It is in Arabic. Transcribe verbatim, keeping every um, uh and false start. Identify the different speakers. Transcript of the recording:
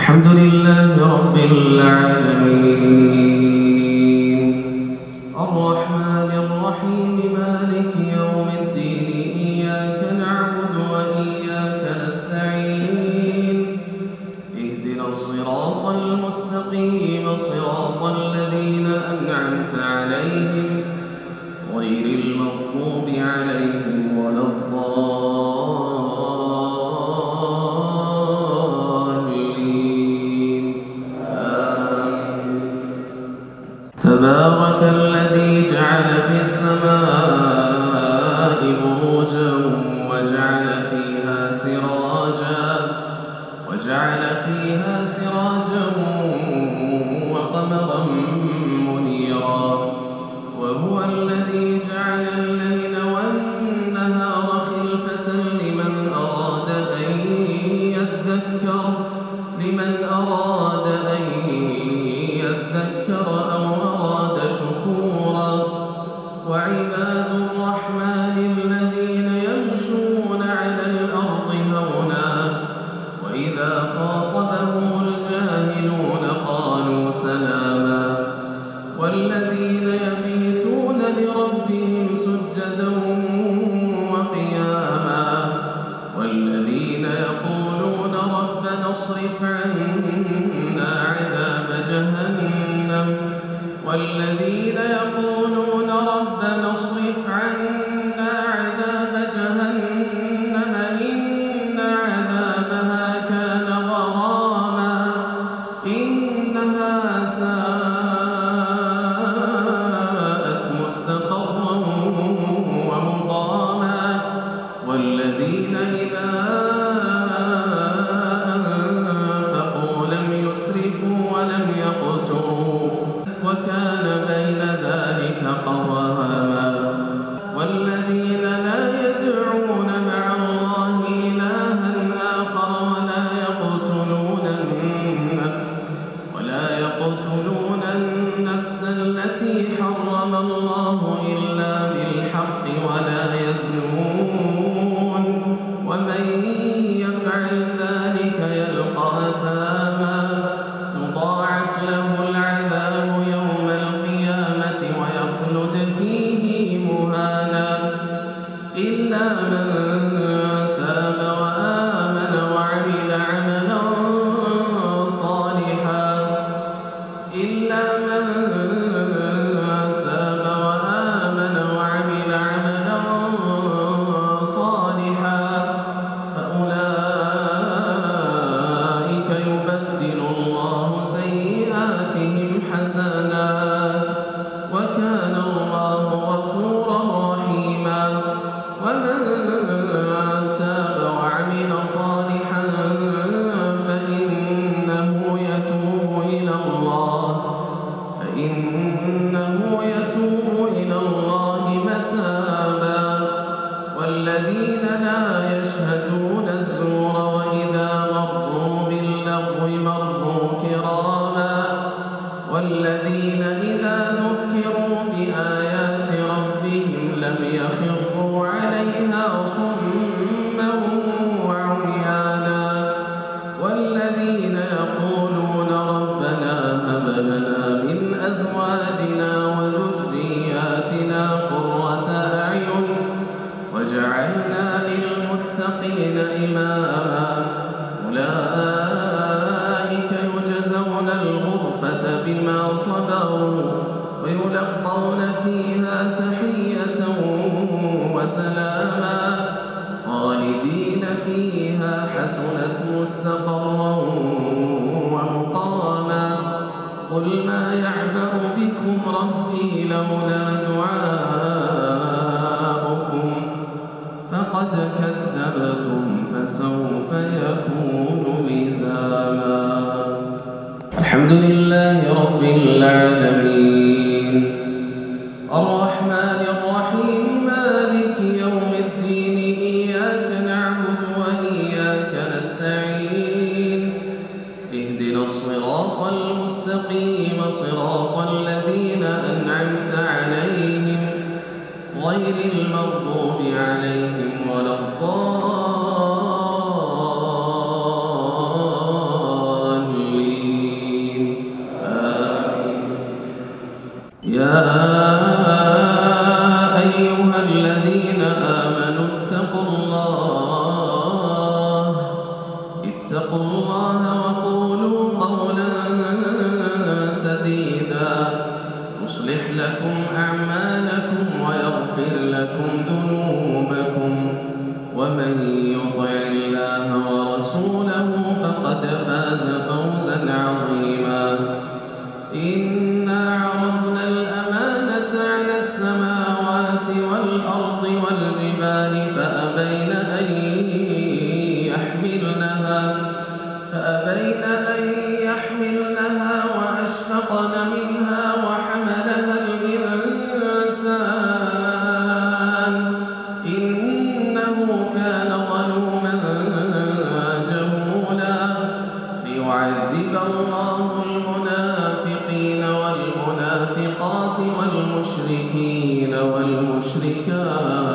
Speaker 1: الحمد لله رب العالمين الرحمن الرحيم مالك يوم الدين إياك نعبد وإياك نستعين اهدنا الصراط المستقيم صراط الذين أنعمت عليهم غير المغضوب عليهم ولا الضالين آمين. تبارك الذي جعل في السماء بروجا وجعل فيها سراجا وجعل فيها سراجا وقمرا منيرا وهو الذي جعل الليل والنهار خلفة لمن أراد أن يذكر لمن أراد أن يذكر أو أراد شكورا وعباد الرحمن الذين يمشون على الأرض هونا وإذا خاطبهم الجاهلون قالوا سلاما والذين يبيتون لربهم سجدا وقياما والذين يقولون ربنا اصرف عنا عذاب جهنم والذين يقولون ربنا اصرف عنا عذاب جهنم إن عذابها كان غراما إنها ساءت مستقرا ومقاما والذين إذا أنفقوا لم يسرفوا ولم يقتروا وكان بين ذلك قواما والذين لا يدعون مع الله إلها آخر ولا يقتلون النفس ولا يقتلون النفس التي حرم الله إلا بالحق ولا يزنون ومن يفعل ذلك يلقى أثاما يضاعف له العذاب يوم القيامة ويخلد فيه مهانا إلا من تاب وآمن وعمل عملا صالحا إلا من تاب وآمن وعمل عملا صالحا فأولئك يبدل الله سيئاتهم حسنات وكان الله غفورا رحيما ومن تاب وعمل صالحا فإنه يتوب إلى الله فإنه يتوب إلى الله متابا والذين لا يشهدون الزور وإذا مروا باللغو مروا كراما والذين إذا ذكروا بآيات ربهم لم يخروا عليها صما وعميانا والذين يقولون ربنا هب لنا من أزواجنا وذرياتنا قرة أعين وجعلنا للمتقين إماما أولئك يجزون الغرفة بما صبروا ويلقون فيها تحية وسلاما خالدين فيها حسنت مستقرا ومقاما قل ما يعبأ بكم ربي لولا دعاؤكم فقد كذبتم فسوف يكون لزاما. الحمد لله رب العالمين الرحمن الرحيم مالك يوم الدين إياك نعبد وإياك نستعين اهدنا الصراط المستقيم صراط الذين أنعمت عليهم غير المغضوب عليهم ولا الضالين الله وقولوا قولا سديدا يصلح لكم أعمالكم ويغفر لكم ذنوبكم ومن يطع الله ورسوله فقد فاز فوزا عظيما. إنا عرضنا الأمانة على السماوات والأرض والجبال فأبين أن يحملنها فأبين أن يحملنها وأشفقن منها وحملها الإنسان إنه كان ظلوما جهولا. ليعذب الله المنافقين والمنافقات والمشركين والمشركات